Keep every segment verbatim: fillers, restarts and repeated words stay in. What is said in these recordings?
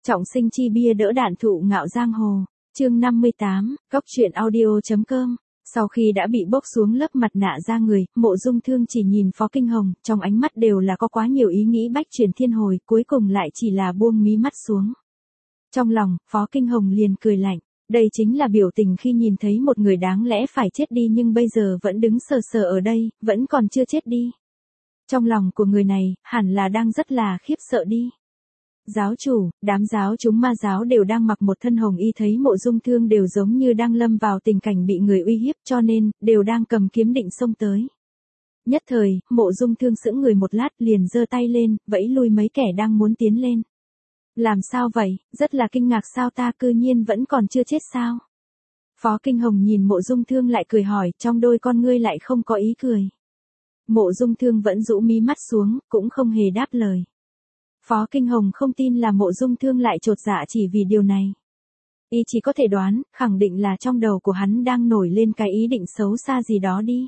Trọng sinh chi bia đỡ đạn thụ ngạo giang hồ. Chương năm mươi tám, Cóc truyện audio.com. Sau khi đã bị bốc xuống lớp mặt nạ ra người, Mộ Dung Thương chỉ nhìn Phó Kinh Hồng, trong ánh mắt đều là có quá nhiều ý nghĩ bách chuyển thiên hồi, cuối cùng lại chỉ là buông mí mắt xuống. Trong lòng, Phó Kinh Hồng liền cười lạnh, đây chính là biểu tình khi nhìn thấy một người đáng lẽ phải chết đi nhưng bây giờ vẫn đứng sờ sờ ở đây, vẫn còn chưa chết đi. Trong lòng của người này, hẳn là đang rất là khiếp sợ đi. Giáo chủ, đám giáo chúng ma giáo đều đang mặc một thân hồng y, thấy Mộ Dung Thương đều giống như đang lâm vào tình cảnh bị người uy hiếp, cho nên, đều đang cầm kiếm định xông tới. Nhất thời, Mộ Dung Thương sững người một lát liền giơ tay lên, vẫy lui mấy kẻ đang muốn tiến lên. Làm sao vậy, rất là kinh ngạc sao, ta cư nhiên vẫn còn chưa chết sao? Phó Kinh Hồng nhìn Mộ Dung Thương lại cười hỏi, trong đôi con ngươi lại không có ý cười. Mộ Dung Thương vẫn rũ mí mắt xuống, cũng không hề đáp lời. Phó Kinh Hồng không tin là Mộ Dung Thương lại chột dạ chỉ vì điều này. Y chỉ có thể đoán, khẳng định là trong đầu của hắn đang nổi lên cái ý định xấu xa gì đó đi.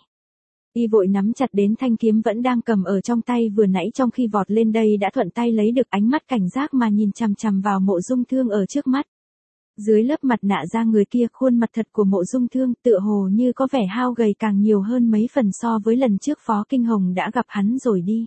Y vội nắm chặt đến thanh kiếm vẫn đang cầm ở trong tay, vừa nãy trong khi vọt lên đây đã thuận tay lấy được, ánh mắt cảnh giác mà nhìn chằm chằm vào Mộ Dung Thương ở trước mắt. Dưới lớp mặt nạ da người kia, khuôn mặt thật của Mộ Dung Thương tựa hồ như có vẻ hao gầy càng nhiều hơn mấy phần so với lần trước Phó Kinh Hồng đã gặp hắn rồi đi.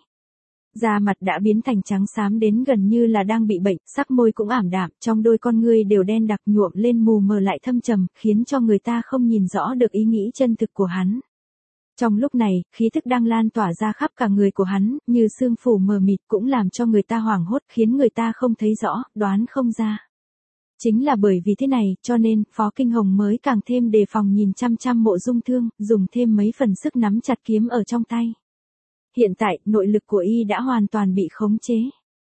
Da mặt đã biến thành trắng xám đến gần như là đang bị bệnh, sắc môi cũng ảm đạm, trong đôi con ngươi đều đen đặc nhuộm lên mù mờ lại thâm trầm, khiến cho người ta không nhìn rõ được ý nghĩ chân thực của hắn. Trong lúc này, khí thức đang lan tỏa ra khắp cả người của hắn, như sương phủ mờ mịt, cũng làm cho người ta hoảng hốt, khiến người ta không thấy rõ, đoán không ra. Chính là bởi vì thế này, cho nên, Phó Kinh Hồng mới càng thêm đề phòng nhìn chăm chăm Mộ Dung Thương, dùng thêm mấy phần sức nắm chặt kiếm ở trong tay. Hiện tại, nội lực của y đã hoàn toàn bị khống chế.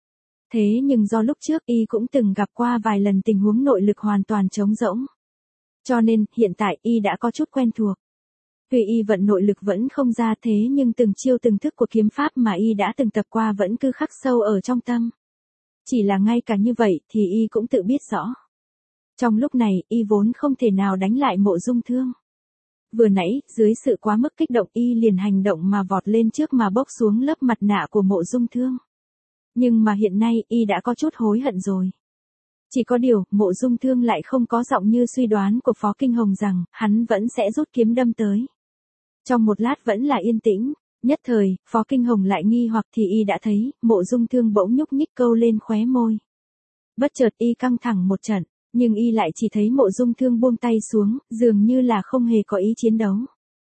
Thế nhưng do lúc trước y cũng từng gặp qua vài lần tình huống nội lực hoàn toàn trống rỗng. Cho nên, hiện tại y đã có chút quen thuộc. Tuy y vận nội lực vẫn không ra thế nhưng từng chiêu từng thức của kiếm pháp mà y đã từng tập qua vẫn cứ khắc sâu ở trong tâm. Chỉ là ngay cả như vậy thì y cũng tự biết rõ. Trong lúc này, y vốn không thể nào đánh lại Mộ Dung Thương. Vừa nãy, dưới sự quá mức kích động y liền hành động mà vọt lên trước mà bốc xuống lớp mặt nạ của Mộ Dung Thương. Nhưng mà hiện nay y đã có chút hối hận rồi. Chỉ có điều, Mộ Dung Thương lại không có giọng như suy đoán của Phó Kinh Hồng rằng, hắn vẫn sẽ rút kiếm đâm tới. Trong một lát vẫn là yên tĩnh, nhất thời, Phó Kinh Hồng lại nghi hoặc thì y đã thấy, Mộ Dung Thương bỗng nhúc nhích câu lên khóe môi. Bất chợt y căng thẳng một trận. Nhưng y lại chỉ thấy Mộ Dung Thương buông tay xuống, dường như là không hề có ý chiến đấu.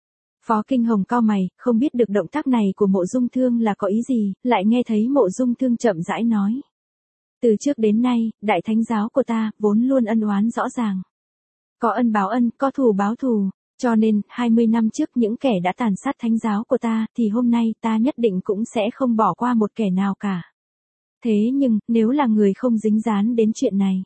Phó Kinh Hồng cau mày, không biết được động tác này của Mộ Dung Thương là có ý gì, lại nghe thấy Mộ Dung Thương chậm rãi nói. Từ trước đến nay, đại thánh giáo của ta, vốn luôn ân oán rõ ràng. Có ân báo ân, có thù báo thù, cho nên, hai mươi năm trước những kẻ đã tàn sát thánh giáo của ta, thì hôm nay ta nhất định cũng sẽ không bỏ qua một kẻ nào cả. Thế nhưng, nếu là người không dính dán đến chuyện này,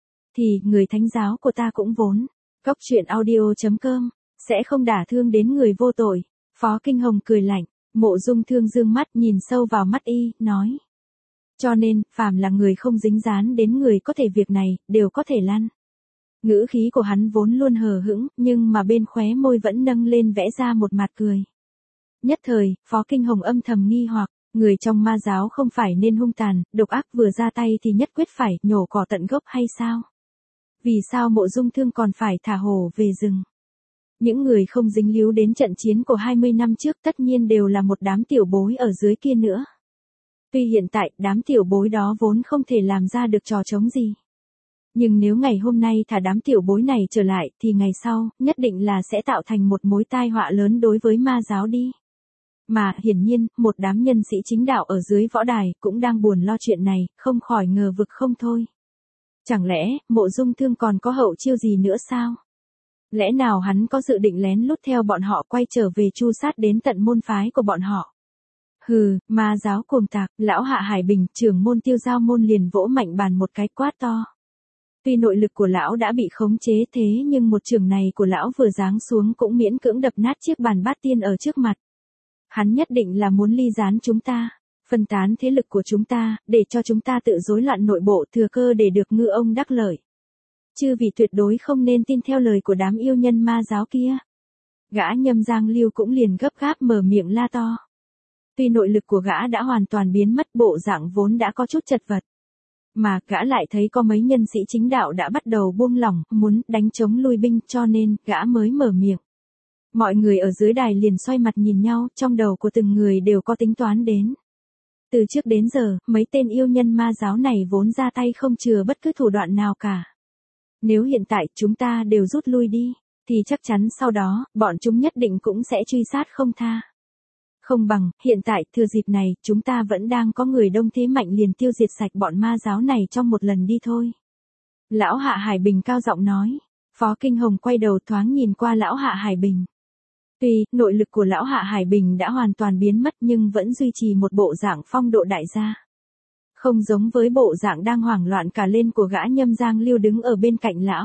thì người thánh giáo của ta cũng vốn, Cóc truyện audio.com, sẽ không đả thương đến người vô tội. Phó Kinh Hồng cười lạnh, Mộ Dung Thương dương mắt nhìn sâu vào mắt y, nói. Cho nên, phàm là người không dính dán đến người có thể việc này, đều có thể lăn. Ngữ khí của hắn vốn luôn hờ hững, nhưng mà bên khóe môi vẫn nâng lên vẽ ra một mặt cười. Nhất thời, Phó Kinh Hồng âm thầm nghi hoặc. Người trong ma giáo không phải nên hung tàn, độc ác vừa ra tay thì nhất quyết phải nhổ cỏ tận gốc hay sao? Vì sao Mộ Dung Thương còn phải thả hổ về rừng? Những người không dính líu đến trận chiến của hai mươi năm trước tất nhiên đều là một đám tiểu bối ở dưới kia nữa. Tuy hiện tại đám tiểu bối đó vốn không thể làm ra được trò trống gì. Nhưng nếu ngày hôm nay thả đám tiểu bối này trở lại thì ngày sau nhất định là sẽ tạo thành một mối tai họa lớn đối với ma giáo đi. Mà, hiển nhiên, một đám nhân sĩ chính đạo ở dưới võ đài cũng đang buồn lo chuyện này, không khỏi ngờ vực không thôi. Chẳng lẽ, Mộ Dung Thương còn có hậu chiêu gì nữa sao? Lẽ nào hắn có dự định lén lút theo bọn họ quay trở về tru sát đến tận môn phái của bọn họ? Hừ, ma giáo cuồng tạc, lão Hạ Hải Bình, trưởng môn Tiêu Giao môn liền vỗ mạnh bàn một cái quát to. Tuy nội lực của lão đã bị khống chế thế nhưng một trường này của lão vừa giáng xuống cũng miễn cưỡng đập nát chiếc bàn bát tiên ở trước mặt. Hắn nhất định là muốn ly gián chúng ta, phân tán thế lực của chúng ta, để cho chúng ta tự rối loạn nội bộ thừa cơ để được ngư ông đắc lợi. Chư vị tuyệt đối không nên tin theo lời của đám yêu nhân ma giáo kia. Gã Nhâm Giang Lưu cũng liền gấp gáp mở miệng la to. Tuy nội lực của gã đã hoàn toàn biến mất, bộ dạng vốn đã có chút chật vật. Mà gã lại thấy có mấy nhân sĩ chính đạo đã bắt đầu buông lỏng, muốn đánh chống lui binh cho nên gã mới mở miệng. Mọi người ở dưới đài liền xoay mặt nhìn nhau, trong đầu của từng người đều có tính toán đến. Từ trước đến giờ, mấy tên yêu nhân ma giáo này vốn ra tay không chừa bất cứ thủ đoạn nào cả. Nếu hiện tại chúng ta đều rút lui đi, thì chắc chắn sau đó, bọn chúng nhất định cũng sẽ truy sát không tha. Không bằng, hiện tại, thừa dịp này, chúng ta vẫn đang có người đông thế mạnh liền tiêu diệt sạch bọn ma giáo này trong một lần đi thôi. Lão Hạ Hải Bình cao giọng nói. Phó Kinh Hồng quay đầu thoáng nhìn qua Lão Hạ Hải Bình. Tuy, nội lực của Lão Hạ Hải Bình đã hoàn toàn biến mất nhưng vẫn duy trì một bộ dạng phong độ đại gia. Không giống với bộ dạng đang hoảng loạn cả lên của gã Nhâm Giang Lưu đứng ở bên cạnh lão.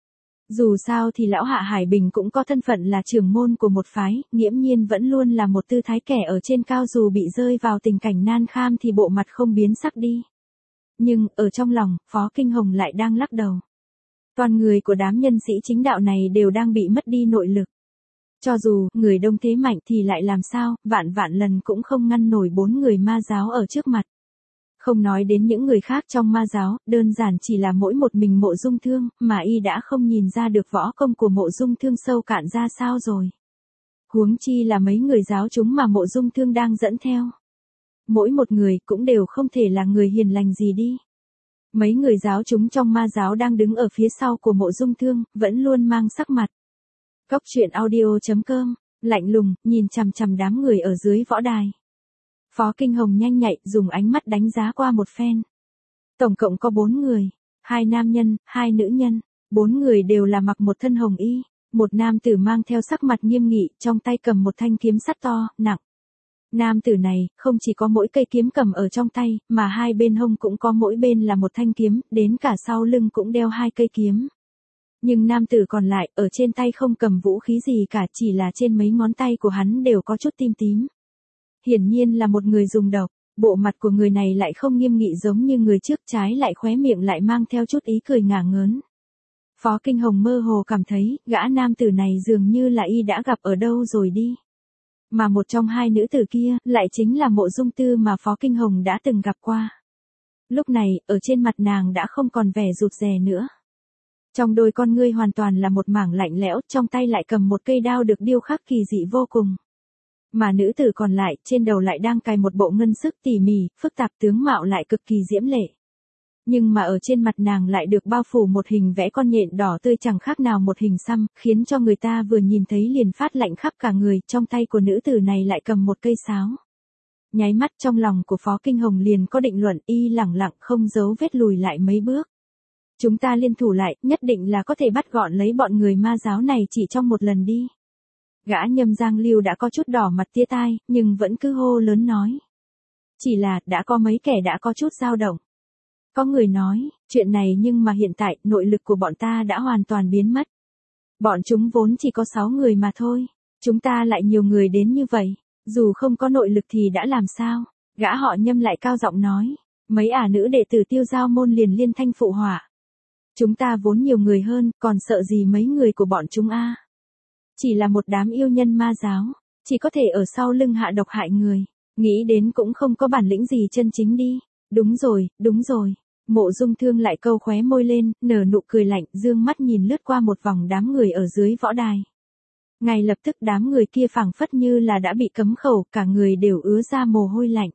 Dù sao thì Lão Hạ Hải Bình cũng có thân phận là trưởng môn của một phái, nghiễm nhiên vẫn luôn là một tư thái kẻ ở trên cao, dù bị rơi vào tình cảnh nan kham thì bộ mặt không biến sắc đi. Nhưng, ở trong lòng, Phó Kinh Hồng lại đang lắc đầu. Toàn người của đám nhân sĩ chính đạo này đều đang bị mất đi nội lực. Cho dù, người đông thế mạnh thì lại làm sao, vạn vạn lần cũng không ngăn nổi bốn người ma giáo ở trước mặt. Không nói đến những người khác trong ma giáo, đơn giản chỉ là mỗi một mình Mộ Dung Thương, mà y đã không nhìn ra được võ công của Mộ Dung Thương sâu cạn ra sao rồi. Huống chi là mấy người giáo chúng mà Mộ Dung Thương đang dẫn theo. Mỗi một người cũng đều không thể là người hiền lành gì đi. Mấy người giáo chúng trong ma giáo đang đứng ở phía sau của Mộ Dung Thương, vẫn luôn mang sắc mặt. Cốc truyện audio chấm com, lạnh lùng, nhìn chằm chằm đám người ở dưới võ đài. Phó Kinh Hồng nhanh nhạy, dùng ánh mắt đánh giá qua một phen. Tổng cộng có bốn người, hai nam nhân, hai nữ nhân, bốn người đều là mặc một thân hồng y, một nam tử mang theo sắc mặt nghiêm nghị, trong tay cầm một thanh kiếm sắt to, nặng. Nam tử này, không chỉ có mỗi cây kiếm cầm ở trong tay, mà hai bên hông cũng có mỗi bên là một thanh kiếm, đến cả sau lưng cũng đeo hai cây kiếm. Nhưng nam tử còn lại, ở trên tay không cầm vũ khí gì cả, chỉ là trên mấy ngón tay của hắn đều có chút tím tím. Hiển nhiên là một người dùng độc, bộ mặt của người này lại không nghiêm nghị giống như người trước, trái lại khóe miệng lại mang theo chút ý cười ngả ngớn. Phó Kinh Hồng mơ hồ cảm thấy, gã nam tử này dường như là y đã gặp ở đâu rồi đi. Mà một trong hai nữ tử kia, lại chính là Mộ Dung Tư mà Phó Kinh Hồng đã từng gặp qua. Lúc này, ở trên mặt nàng đã không còn vẻ rụt rè nữa. Trong đôi con ngươi hoàn toàn là một mảng lạnh lẽo, trong tay lại cầm một cây đao được điêu khắc kỳ dị vô cùng. Mà nữ tử còn lại, trên đầu lại đang cài một bộ ngân sức tỉ mỉ, phức tạp, tướng mạo lại cực kỳ diễm lệ. Nhưng mà ở trên mặt nàng lại được bao phủ một hình vẽ con nhện đỏ tươi chẳng khác nào một hình xăm, khiến cho người ta vừa nhìn thấy liền phát lạnh khắp cả người, trong tay của nữ tử này lại cầm một cây sáo. Nháy mắt trong lòng của Phó Kinh Hồng liền có định luận, y lẳng lặng không giấu vết lùi lại mấy bước. Chúng ta liên thủ lại, nhất định là có thể bắt gọn lấy bọn người ma giáo này chỉ trong một lần đi. Gã Nhâm Giang Lưu đã có chút đỏ mặt tia tai, nhưng vẫn cứ hô lớn nói. Chỉ là, đã có mấy kẻ đã có chút dao động. Có người nói, chuyện này nhưng mà hiện tại, nội lực của bọn ta đã hoàn toàn biến mất. Bọn chúng vốn chỉ có sáu người mà thôi, chúng ta lại nhiều người đến như vậy, dù không có nội lực thì đã làm sao? Gã họ Nhâm lại cao giọng nói, mấy ả nữ đệ tử Tiêu Giao môn liền liên thanh phụ họa. Chúng ta vốn nhiều người hơn, còn sợ gì mấy người của bọn chúng a? Chỉ là một đám yêu nhân ma giáo, chỉ có thể ở sau lưng hạ độc hại người, nghĩ đến cũng không có bản lĩnh gì chân chính đi. Đúng rồi, đúng rồi. Mộ Dung Thương lại câu khóe môi lên, nở nụ cười lạnh, dương mắt nhìn lướt qua một vòng đám người ở dưới võ đài. Ngay lập tức đám người kia phảng phất như là đã bị cấm khẩu, cả người đều ứa ra mồ hôi lạnh.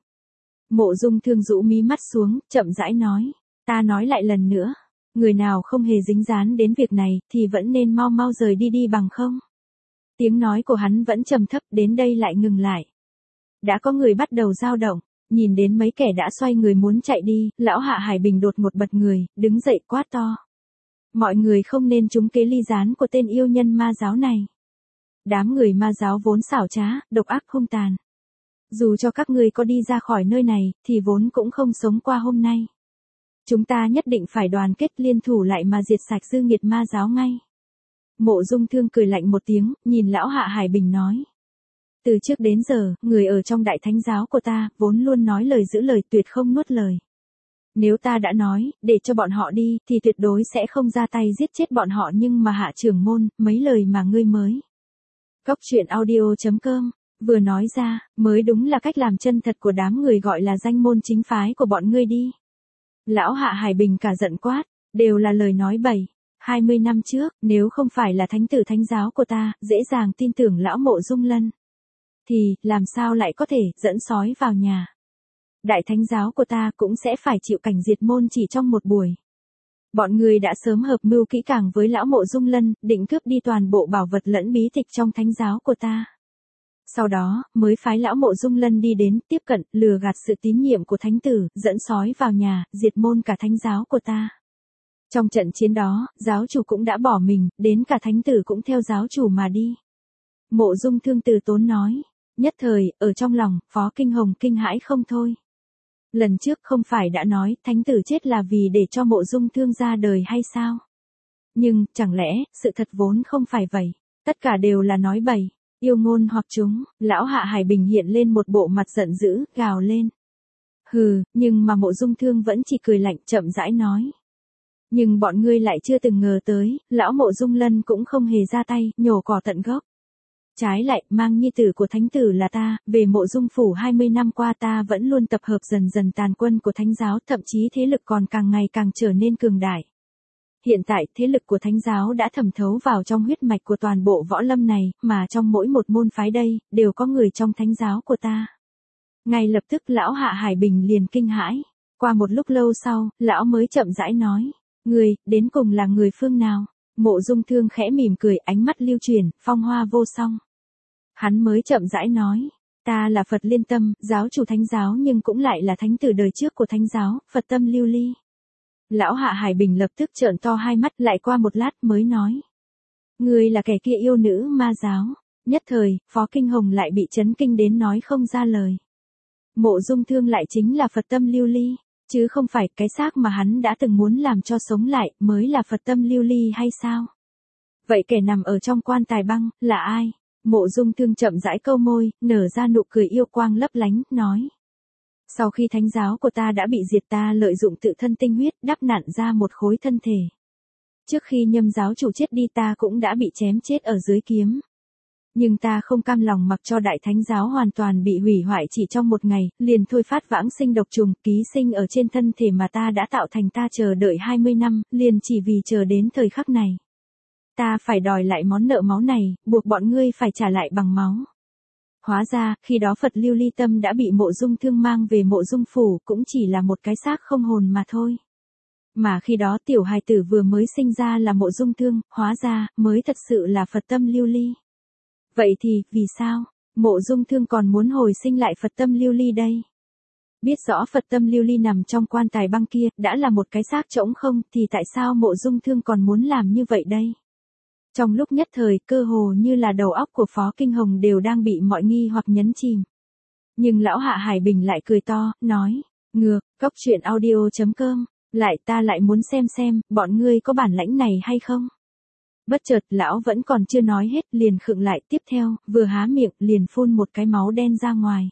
Mộ Dung Thương rũ mí mắt xuống, chậm rãi nói, ta nói lại lần nữa, người nào không hề dính dán đến việc này, thì vẫn nên mau mau rời đi đi bằng không. Tiếng nói của hắn vẫn trầm thấp, đến đây lại ngừng lại. Đã có người bắt đầu dao động, nhìn đến mấy kẻ đã xoay người muốn chạy đi, lão Hạ Hải Bình đột ngột bật người, đứng dậy quát to. Mọi người không nên trúng kế ly gián của tên yêu nhân ma giáo này. Đám người ma giáo vốn xảo trá, độc ác hung tàn. Dù cho các ngươi có đi ra khỏi nơi này, thì vốn cũng không sống qua hôm nay. Chúng ta nhất định phải đoàn kết liên thủ lại mà diệt sạch dư nghiệt ma giáo ngay. Mộ Dung Thương cười lạnh một tiếng, nhìn lão Hạ Hải Bình nói. Từ trước đến giờ, người ở trong đại thánh giáo của ta, vốn luôn nói lời giữ lời, tuyệt không nuốt lời. Nếu ta đã nói, để cho bọn họ đi, thì tuyệt đối sẽ không ra tay giết chết bọn họ, nhưng mà Hạ trưởng môn, mấy lời mà ngươi mới. Cốc truyện audio chấm com, vừa nói ra, mới đúng là cách làm chân thật của đám người gọi là danh môn chính phái của bọn ngươi đi. Lão Hạ Hải Bình cả giận quát, đều là lời nói bậy. hai mươi năm trước, nếu không phải là thánh tử thánh giáo của ta, dễ dàng tin tưởng lão Mộ Dung Lân. Thì, làm sao lại có thể, dẫn sói vào nhà. Đại thánh giáo của ta cũng sẽ phải chịu cảnh diệt môn chỉ trong một buổi. Bọn người đã sớm hợp mưu kỹ càng với lão Mộ Dung Lân, định cướp đi toàn bộ bảo vật lẫn bí tịch trong thánh giáo của ta. Sau đó, mới phái lão Mộ Dung Lân đi đến, tiếp cận, lừa gạt sự tín nhiệm của thánh tử, dẫn sói vào nhà, diệt môn cả thánh giáo của ta. Trong trận chiến đó, giáo chủ cũng đã bỏ mình, đến cả thánh tử cũng theo giáo chủ mà đi. Mộ Dung Thương từ tốn nói, nhất thời, ở trong lòng, Phó Kinh Hồng kinh hãi không thôi. Lần trước không phải đã nói, thánh tử chết là vì để cho Mộ Dung Thương ra đời hay sao? Nhưng, chẳng lẽ, sự thật vốn không phải vậy, tất cả đều là nói bậy. Yêu ngôn hoặc chúng, lão Hạ Hải Bình hiện lên một bộ mặt giận dữ, gào lên. Hừ, nhưng mà Mộ Dung Thương vẫn chỉ cười lạnh chậm rãi nói. Nhưng bọn ngươi lại chưa từng ngờ tới, lão Mộ Dung Lân cũng không hề ra tay, nhổ cỏ tận gốc. Trái lại, mang nhi tử của thánh tử là ta, về Mộ Dung phủ hai mươi năm qua ta vẫn luôn tập hợp dần dần tàn quân của thánh giáo, thậm chí thế lực còn càng ngày càng trở nên cường đại. Hiện tại, thế lực của thánh giáo đã thẩm thấu vào trong huyết mạch của toàn bộ võ lâm này, mà trong mỗi một môn phái đây, đều có người trong thánh giáo của ta. Ngay lập tức lão Hạ Hải Bình liền kinh hãi. Qua một lúc lâu sau, lão mới chậm rãi nói. Người, đến cùng là người phương nào? Mộ Dung Thương khẽ mỉm cười, ánh mắt lưu truyền, phong hoa vô song. Hắn mới chậm rãi nói. Ta là Phật Liên Tâm, giáo chủ thánh giáo nhưng cũng lại là thánh tử đời trước của thánh giáo, Phật Tâm Lưu Ly. Lão Hạ Hải Bình lập tức trợn to hai mắt, lại qua một lát mới nói. Ngươi là kẻ kia yêu nữ ma giáo. Nhất thời, Phó Kinh Hồng lại bị chấn kinh đến nói không ra lời. Mộ Dung Thương lại chính là Phật Tâm Lưu Ly, chứ không phải cái xác mà hắn đã từng muốn làm cho sống lại, mới là Phật Tâm Lưu Ly hay sao? Vậy kẻ nằm ở trong quan tài băng, là ai? Mộ Dung Thương chậm rãi câu môi, nở ra nụ cười yêu quang lấp lánh, nói. Sau khi thánh giáo của ta đã bị diệt, ta lợi dụng tự thân tinh huyết, đắp nặn ra một khối thân thể. Trước khi Nhâm giáo chủ chết đi ta cũng đã bị chém chết ở dưới kiếm. Nhưng ta không cam lòng mặc cho đại thánh giáo hoàn toàn bị hủy hoại chỉ trong một ngày, liền thôi phát vãng sinh độc trùng, ký sinh ở trên thân thể mà ta đã tạo thành, ta chờ đợi hai mươi năm, liền chỉ vì chờ đến thời khắc này. Ta phải đòi lại món nợ máu này, buộc bọn ngươi phải trả lại bằng máu. Hóa ra, khi đó Phật Lưu Ly Tâm đã bị Mộ Dung Thương mang về Mộ Dung phủ, cũng chỉ là một cái xác không hồn mà thôi. Mà khi đó tiểu hài tử vừa mới sinh ra là Mộ Dung Thương, hóa ra, mới thật sự là Phật Tâm Lưu Ly. Vậy thì, vì sao, Mộ Dung Thương còn muốn hồi sinh lại Phật Tâm Lưu Ly đây? Biết rõ Phật Tâm Lưu Ly nằm trong quan tài băng kia, đã là một cái xác trống không, thì tại sao Mộ Dung Thương còn muốn làm như vậy đây? Trong lúc nhất thời, cơ hồ như là đầu óc của Phó Kinh Hồng đều đang bị mọi nghi hoặc nhấn chìm. Nhưng lão Hạ Hải Bình lại cười to, nói, ngược, cóc truyện audio chấm com, lại ta lại muốn xem xem, bọn ngươi có bản lãnh này hay không? Bất chợt, lão vẫn còn chưa nói hết, liền khựng lại, tiếp theo, vừa há miệng, liền phun một cái máu đen ra ngoài.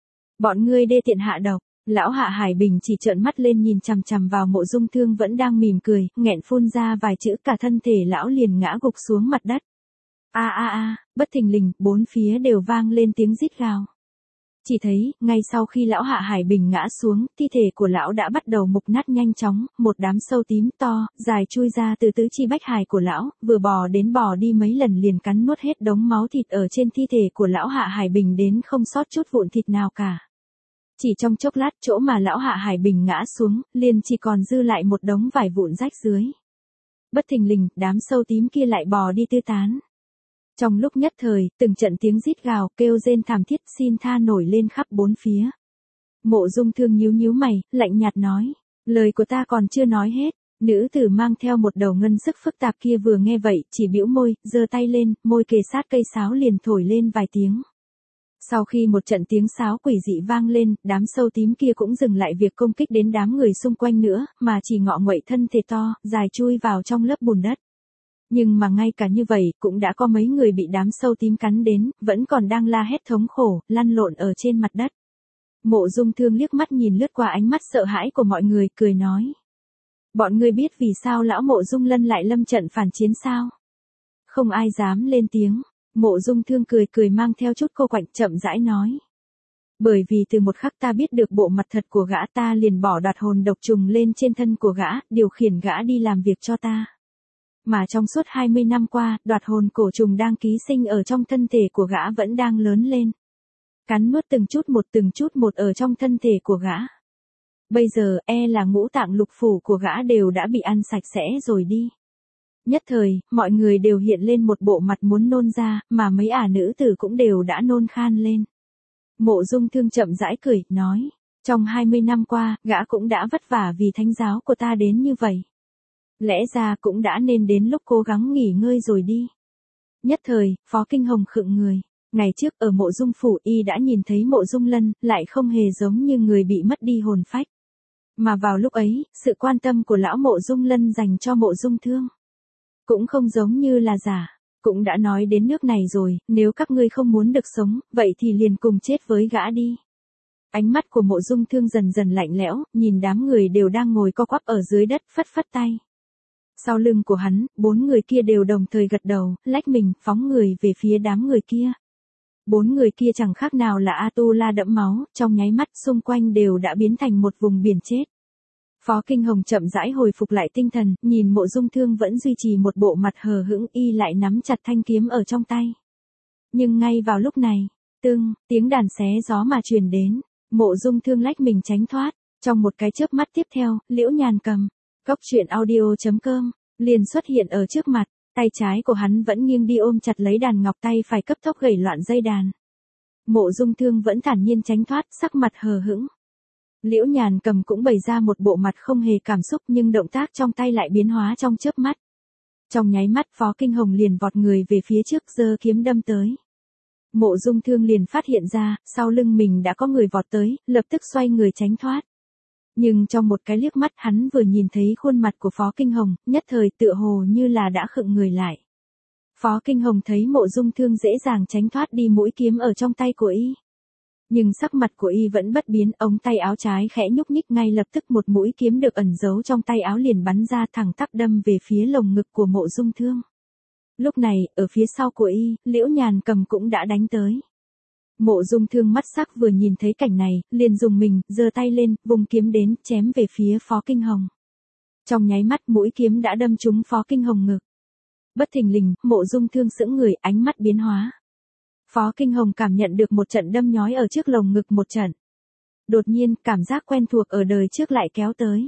Bọn ngươi đê tiện hạ độc. Lão Hạ Hải Bình chỉ trợn mắt lên nhìn chằm chằm vào Mộ Dung Thương vẫn đang mỉm cười, nghẹn phun ra vài chữ, cả thân thể lão liền ngã gục xuống mặt đất. A a a, bất thình lình, bốn phía đều vang lên tiếng rít gào. Chỉ thấy, ngay sau khi lão Hạ Hải Bình ngã xuống, thi thể của lão đã bắt đầu mục nát nhanh chóng, một đám sâu tím to, dài chui ra từ tứ chi bách hải của lão, vừa bò đến bò đi mấy lần liền cắn nuốt hết đống máu thịt ở trên thi thể của lão Hạ Hải Bình đến không sót chút vụn thịt nào cả. Chỉ trong chốc lát, chỗ mà lão Hạ Hải Bình ngã xuống, liền chỉ còn dư lại một đống vải vụn rách dưới. Bất thình lình, đám sâu tím kia lại bò đi tứ tán. Trong lúc nhất thời, từng trận tiếng rít gào, kêu rên thảm thiết xin tha nổi lên khắp bốn phía. Mộ Dung Thương nhíu nhíu mày, lạnh nhạt nói, lời của ta còn chưa nói hết. Nữ tử mang theo một đầu ngân sức phức tạp kia vừa nghe vậy, chỉ bĩu môi, giơ tay lên, môi kề sát cây sáo liền thổi lên vài tiếng. Sau khi một trận tiếng sáo quỷ dị vang lên, đám sâu tím kia cũng dừng lại việc công kích đến đám người xung quanh nữa, mà chỉ ngọ nguậy thân thể to, dài chui vào trong lớp bùn đất. Nhưng mà ngay cả như vậy, cũng đã có mấy người bị đám sâu tím cắn đến, vẫn còn đang la hét thống khổ, lăn lộn ở trên mặt đất. Mộ Dung Thương liếc mắt nhìn lướt qua ánh mắt sợ hãi của mọi người, cười nói. Bọn ngươi biết vì sao lão Mộ Dung Lân lại lâm trận phản chiến sao? Không ai dám lên tiếng. Mộ Dung Thương cười cười mang theo chút cô quạnh chậm rãi nói. Bởi vì từ một khắc ta biết được bộ mặt thật của gã ta liền bỏ đoạt hồn độc trùng lên trên thân của gã, điều khiển gã đi làm việc cho ta. Mà trong suốt hai mươi năm qua, đoạt hồn cổ trùng đang ký sinh ở trong thân thể của gã vẫn đang lớn lên. Cắn nuốt từng chút một từng chút một ở trong thân thể của gã. Bây giờ e là ngũ tạng lục phủ của gã đều đã bị ăn sạch sẽ rồi đi. Nhất thời, mọi người đều hiện lên một bộ mặt muốn nôn ra, mà mấy ả nữ tử cũng đều đã nôn khan lên. Mộ Dung Thương chậm rãi cười, nói, trong hai mươi năm qua, gã cũng đã vất vả vì thánh giáo của ta đến như vậy. Lẽ ra cũng đã nên đến lúc cố gắng nghỉ ngơi rồi đi. Nhất thời, Phó Kinh Hồng khựng người. Ngày trước ở Mộ Dung phủ y đã nhìn thấy Mộ Dung Lân, lại không hề giống như người bị mất đi hồn phách. Mà vào lúc ấy, sự quan tâm của lão Mộ Dung Lân dành cho Mộ Dung Thương cũng không giống như là giả. Cũng đã nói đến nước này rồi, nếu các ngươi không muốn được sống, vậy thì liền cùng chết với gã đi. Ánh mắt của Mộ Dung Thương dần dần lạnh lẽo, nhìn đám người đều đang ngồi co quắp ở dưới đất phất phất tay. Sau lưng của hắn, bốn người kia đều đồng thời gật đầu, lách mình, phóng người về phía đám người kia. Bốn người kia chẳng khác nào là A-tu-la đẫm máu, trong nháy mắt xung quanh đều đã biến thành một vùng biển chết. Phó Kinh Hồng chậm rãi hồi phục lại tinh thần, nhìn Mộ Dung Thương vẫn duy trì một bộ mặt hờ hững, y lại nắm chặt thanh kiếm ở trong tay. Nhưng ngay vào lúc này, tưng, tiếng đàn xé gió mà truyền đến, Mộ Dung Thương lách mình tránh thoát, trong một cái chớp mắt tiếp theo, Liễu Nhàn Cầm, cốc truyện audio chấm com, liền xuất hiện ở trước mặt, tay trái của hắn vẫn nghiêng đi ôm chặt lấy đàn ngọc, tay phải cấp tốc gẩy loạn dây đàn. Mộ Dung Thương vẫn thản nhiên tránh thoát, sắc mặt hờ hững. Liễu Nhàn Cầm cũng bày ra một bộ mặt không hề cảm xúc, nhưng động tác trong tay lại biến hóa trong chớp mắt. Trong nháy mắt Phó Kinh Hồng liền vọt người về phía trước, giơ kiếm đâm tới. Mộ Dung Thương liền phát hiện ra, sau lưng mình đã có người vọt tới, lập tức xoay người tránh thoát. Nhưng trong một cái liếc mắt hắn vừa nhìn thấy khuôn mặt của Phó Kinh Hồng, nhất thời tựa hồ như là đã khựng người lại. Phó Kinh Hồng thấy Mộ Dung Thương dễ dàng tránh thoát đi mũi kiếm ở trong tay của y. Nhưng sắc mặt của y vẫn bất biến, ống tay áo trái khẽ nhúc nhích, ngay lập tức một mũi kiếm được ẩn giấu trong tay áo liền bắn ra thẳng tắp đâm về phía lồng ngực của Mộ Dung Thương. Lúc này, ở phía sau của y, Liễu Nhàn Cầm cũng đã đánh tới. Mộ Dung Thương mắt sắc vừa nhìn thấy cảnh này, liền dùng mình, giơ tay lên, vùng kiếm đến, chém về phía Phó Kinh Hồng. Trong nháy mắt mũi kiếm đã đâm trúng Phó Kinh Hồng ngực. Bất thình lình, Mộ Dung Thương sững người, ánh mắt biến hóa. Phó Kinh Hồng cảm nhận được một trận đâm nhói ở trước lồng ngực một trận. Đột nhiên, cảm giác quen thuộc ở đời trước lại kéo tới.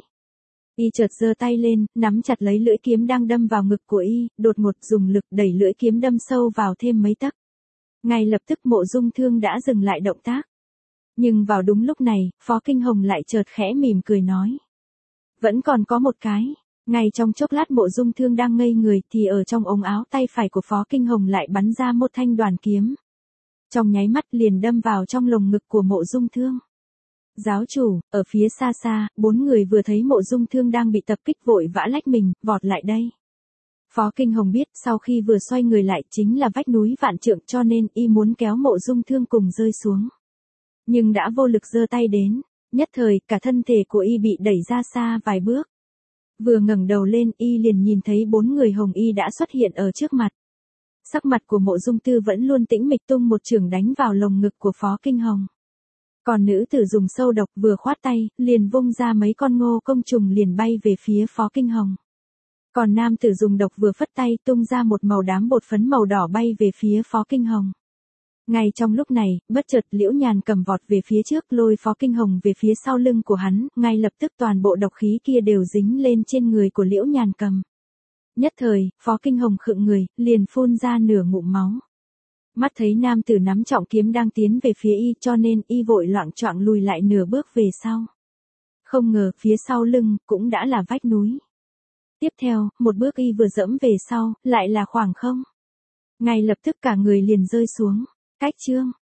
Y chợt giơ tay lên, nắm chặt lấy lưỡi kiếm đang đâm vào ngực của y, đột ngột dùng lực đẩy lưỡi kiếm đâm sâu vào thêm mấy tấc. Ngay lập tức Mộ Dung Thương đã dừng lại động tác. Nhưng vào đúng lúc này, Phó Kinh Hồng lại chợt khẽ mỉm cười nói. Vẫn còn có một cái. Ngay trong chốc lát Mộ Dung Thương đang ngây người thì ở trong ống áo tay phải của Phó Kinh Hồng lại bắn ra một thanh đoàn kiếm. Trong nháy mắt liền đâm vào trong lồng ngực của Mộ Dung Thương. Giáo chủ, ở phía xa xa, bốn người vừa thấy Mộ Dung Thương đang bị tập kích vội vã lách mình, vọt lại đây. Phó Kinh Hồng biết sau khi vừa xoay người lại chính là vách núi vạn trượng, cho nên y muốn kéo Mộ Dung Thương cùng rơi xuống. Nhưng đã vô lực giơ tay đến, nhất thời cả thân thể của y bị đẩy ra xa vài bước. Vừa ngẩng đầu lên y liền nhìn thấy bốn người hồng y đã xuất hiện ở trước mặt. Sắc mặt của Mộ Dung Tư vẫn luôn tĩnh mịch, tung một chưởng đánh vào lồng ngực của Phó Kinh Hồng. Còn nữ tử dùng sâu độc vừa khoát tay, liền vung ra mấy con ngô công trùng liền bay về phía Phó Kinh Hồng. Còn nam tử dùng độc vừa phất tay tung ra một màu đám bột phấn màu đỏ bay về phía Phó Kinh Hồng. Ngay trong lúc này, bất chợt Liễu Nhàn Cầm vọt về phía trước lôi Phó Kinh Hồng về phía sau lưng của hắn, ngay lập tức toàn bộ độc khí kia đều dính lên trên người của Liễu Nhàn Cầm. Nhất thời, Phó Kinh Hồng khựng người, liền phun ra nửa ngụm máu. Mắt thấy nam tử nắm trọng kiếm đang tiến về phía y, cho nên y vội loạng choạng lùi lại nửa bước về sau. Không ngờ phía sau lưng cũng đã là vách núi. Tiếp theo, một bước y vừa dẫm về sau, lại là khoảng không. Ngay lập tức cả người liền rơi xuống. Cách chương